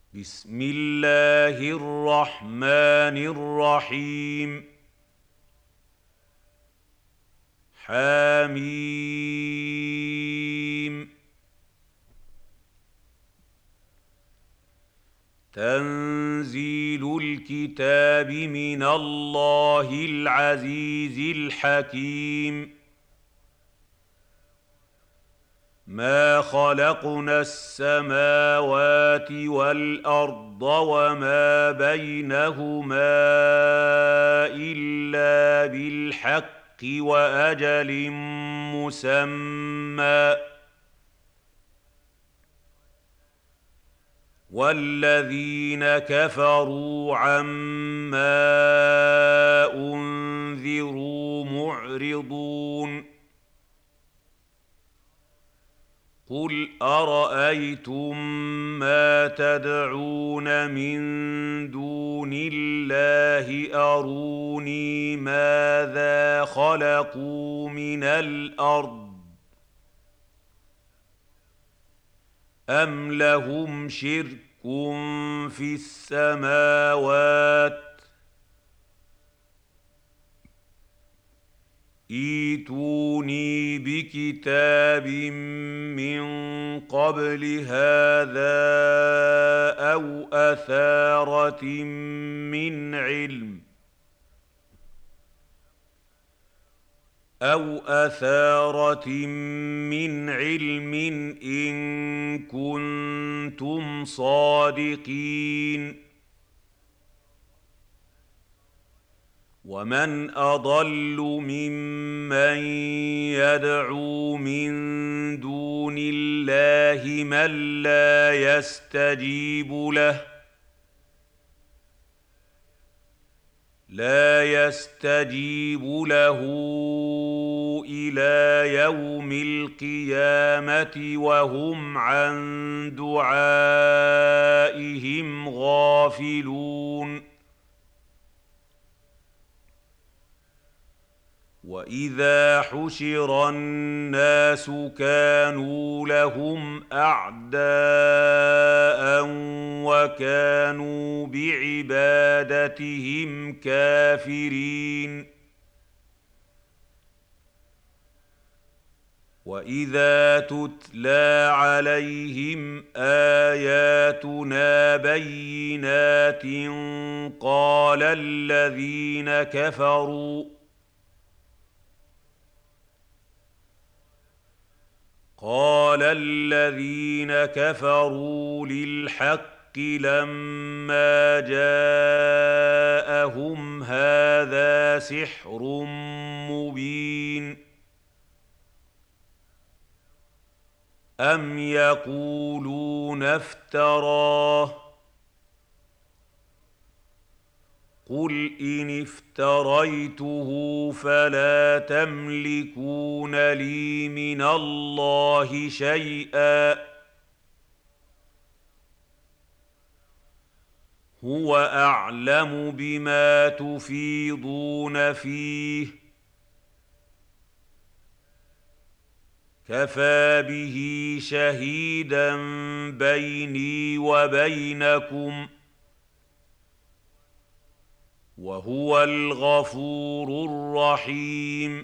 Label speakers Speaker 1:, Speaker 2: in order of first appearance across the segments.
Speaker 1: بسم الله الرحمن الرحيم. حميم. تنزيل الكتاب من الله العزيز الحكيم. ما خلقنا السماوات والأرض وما بينهما إلا بالحق وأجل مسمى، والذين كفروا عما أنذروا معرضون. قل أرأيتم ما تدعون من دون الله أروني ماذا خلقوا من الأرض أم لهم شرك في السماوات ائتوني بكتاب من قبل هذا أو أثارة من علم إن كنتم صادقين. ومن أضل ممن يدعو من دون الله من لا يستجيب له إلى يوم القيامة وهم عن دعائهم غافلون. وإذا حشر الناس كانوا لهم أعداء وكانوا بعبادتهم كافرين. وإذا تتلى عليهم آياتنا بينات قال الذين كفروا للحق لما جاءهم هذا سحر مبين. أم يقولون افتراه، قل إن افتريته فلا تملكون لي من الله شيئا، هو أعلم بما تفيضون فيه، كفى به شهيدا بيني وبينكم، وهو الغفور الرحيم.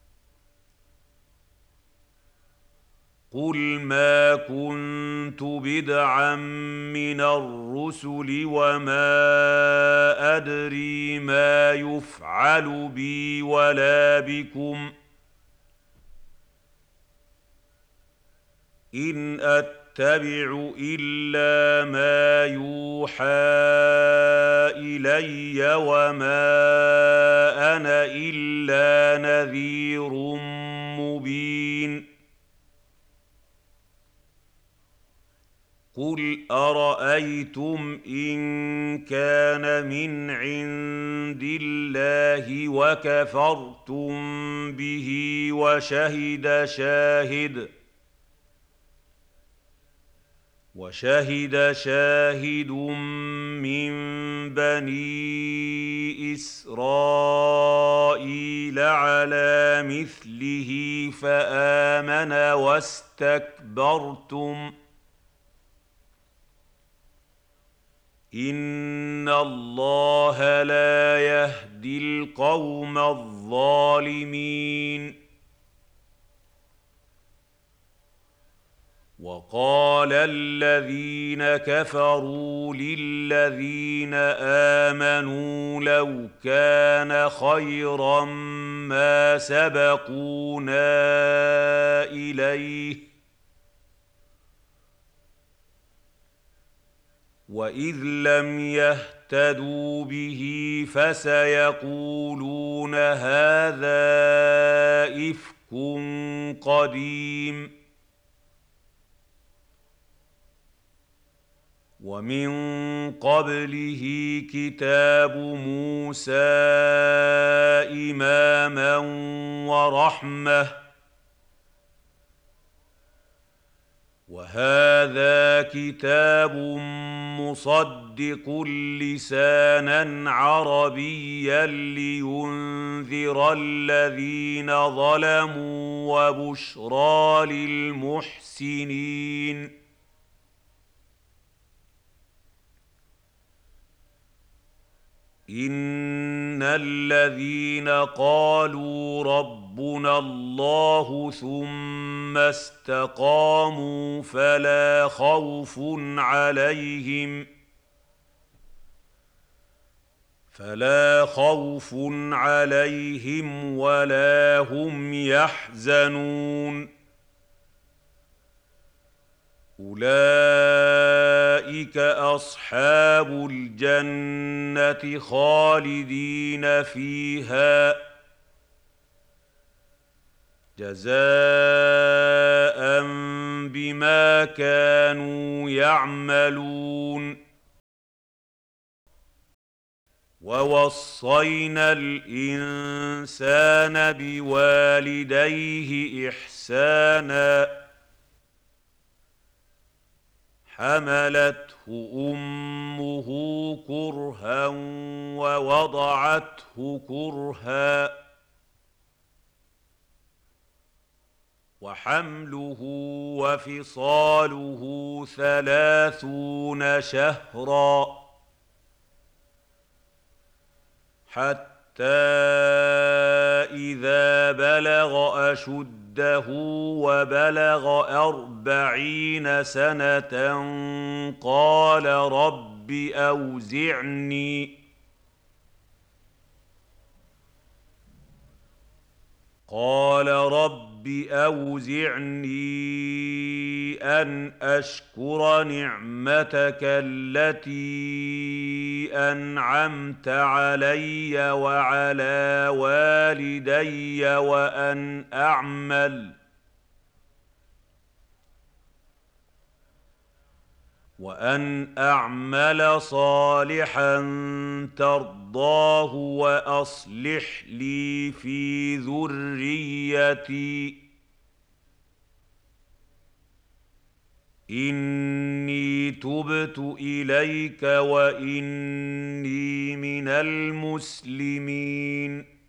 Speaker 1: قل ما كنت بدعا من الرسل وما أدري ما يفعل بي ولا بكم، إن أتبع إلا ما يوحى إلي وما أنا إلا نذير مبين. قل أرأيتم إن كان من عند الله وكفرتم به وشهد شاهد من بني إسرائيل على مثله فآمن واستكبرتم، إن الله لا يهدي القوم الظالمين. وقال الذين كفروا للذين آمنوا لو كان خيرا ما سبقونا إليه وإذ لم يهتدوا به فسيقولون هذا إفك قديم. ومن قبله كتاب موسى إماما ورحمة وهذا كتاب مصدق لسانا عربيا لينذر الذين ظلموا وبشرى للمحسنين. إن الذين قالوا ربنا الله ثم استقاموا فلا خوف عليهم ولا هم يحزنون. أولئك أصحاب الجنة خالدين فيها جزاء بما كانوا يعملون. ووصينا الإنسان بوالديه إحسانا حملته أمه كرها ووضعته كرها وحمله وفصاله 30 شهرا حتى إذا بلغ أشده وبلغ 40 سنة قال رب أوزعني أن أشكر نعمتك التي أنعمت علي وعلى والدي وأن أعمل صالحا ترضاه وأصلح لي في ذريتي إني تبت إليك وإني من المسلمين.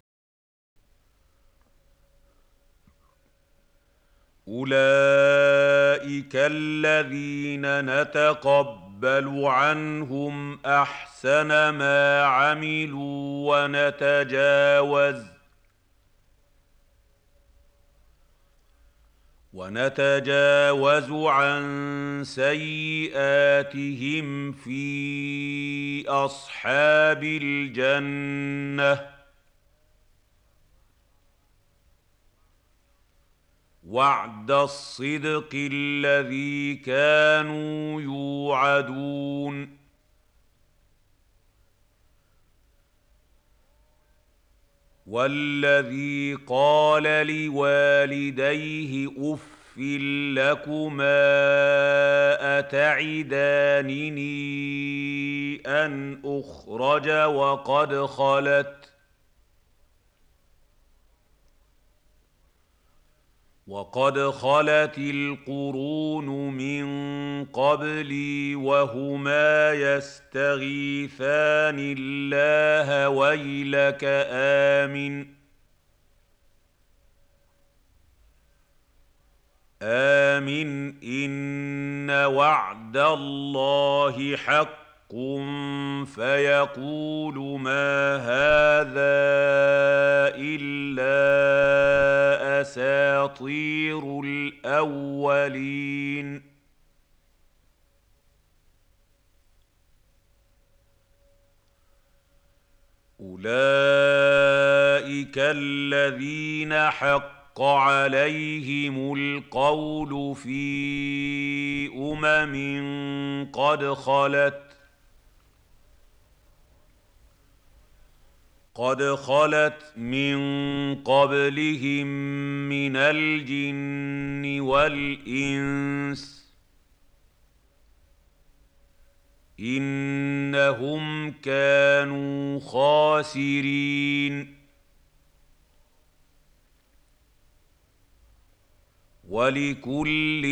Speaker 1: أولئك الذين نتقبل عنهم أحسن ما عملوا ونتجاوز عن سيئاتهم في أصحاب الجنة وعد الصدق الذي كانوا يوعدون. والذي قال لوالديه أف لكما أتعدانني أن أخرج وقد خلت القرون من قبلي وهما يستغيثان الله ويلك آمن إن وعد الله حق فيقول ما هذا إلا أساطير الأولين. أولئك الذين حق عليهم القول في قد خلت من قبلهم من الجن والإنس إنهم كانوا خاسرين. ولكل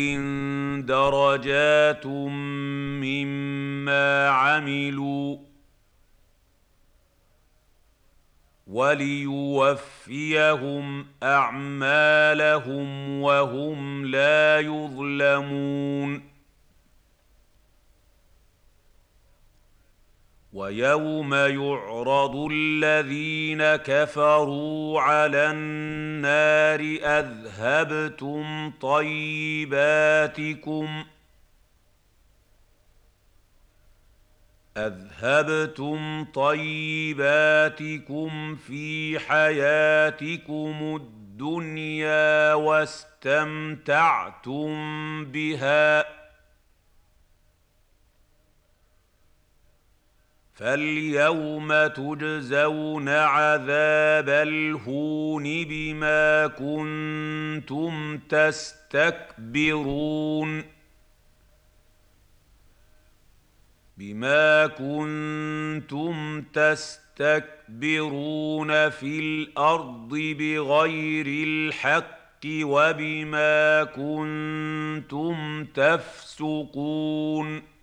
Speaker 1: درجات مما عملوا وليوفيهم أعمالهم وهم لا يظلمون. ويوم يعرض الذين كفروا على النار أذهبتم طيباتكم في حياتكم الدنيا واستمتعتم بها فاليوم تجزون عذاب الهون بما كنتم تستكبرون في الأرض بغير الحق وبما كنتم تفسقون.